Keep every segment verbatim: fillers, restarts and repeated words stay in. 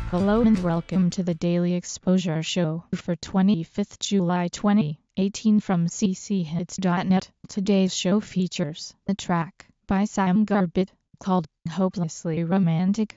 Hello and welcome to the Daily Exposure Show for twenty-fifth July twenty eighteen from c c hits dot net. Today's show features a track by Sam Garbett called Hopelessly Romantic.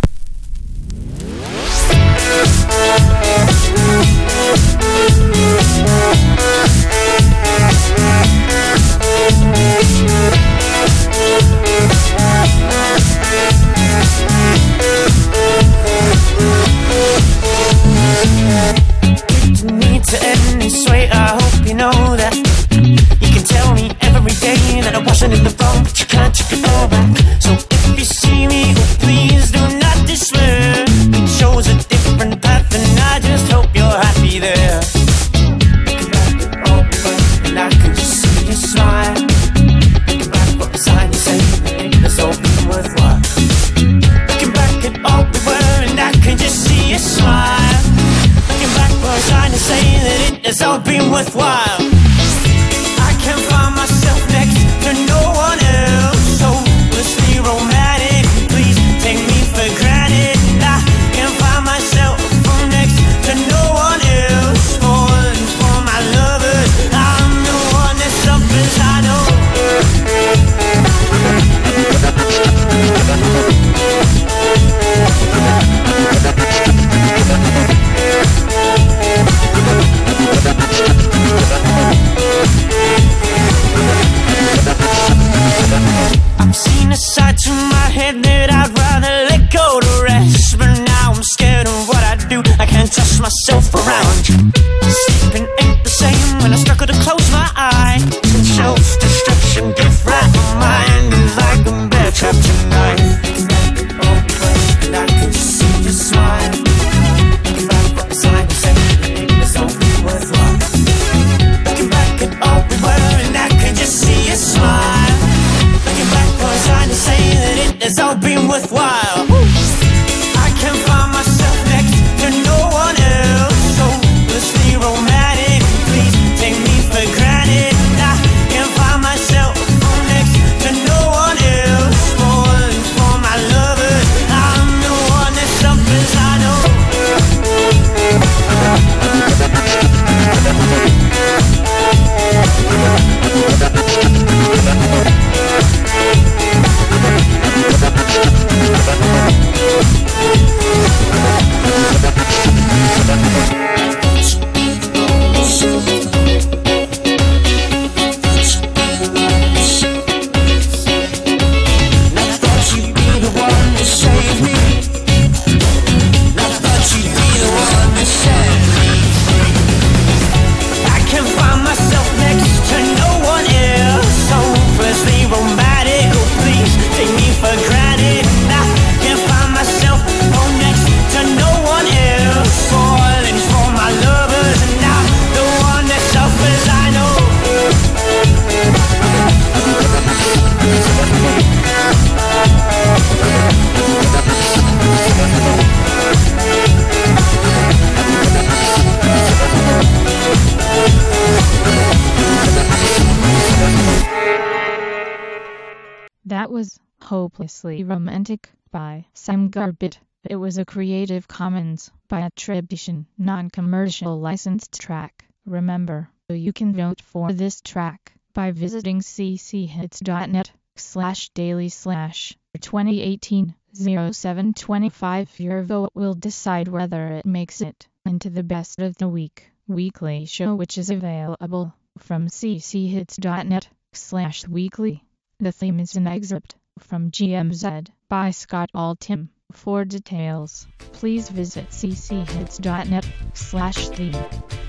To end this way, I hope you know that. You can tell me every day that I wasn't in the wrong, but you can't take it all back. So if you see me, oh, please do not despair. It shows a different path and I just hope you're happy there. Looking back at all the work and I can just see you smile. Looking back what was I to say, it has all been worthwhile. Looking back at all we were and I can just see you smile. Looking back what was I to say, that it has all been worthwhile. I can't find myself next to no one else. Hopelessly romantic, please take me for granted. I can't find myself next to no one else. Falling for my lovers, I'm the one that suffers, I know. I've seen a side to my head that I'd rather let go to rest, but now I'm scared of what I do. I can't trust myself around you. Sleeping ain't the same when I struggle to close my eyes. Self-destruction, gift right, my mind is like a bear trapped tonight. And I can see you smile. Looking back what was I to say, it's all been worthwhile. Looking back at all we were and I can just see you smile. Looking back was trying to say that it has all been worthwhile. I can't find myself next to no one else. Hopelessly romantic, please take me for granted. I can't find myself next to no one else. Falling for my lovers, I'm the one that suffers, I know. That was Hopelessly Romantic by Sam Garbett. It was a Creative Commons by attribution, non-commercial licensed track. Remember, you can vote for this track by visiting cchits.net slash daily slash 2018 07 25. Your vote will decide whether it makes it into the best of the week weekly show, which is available from cchits.net slash weekly. The theme is an excerpt from G M Z by Scott Altham. For details, please visit cchits.net slash theme.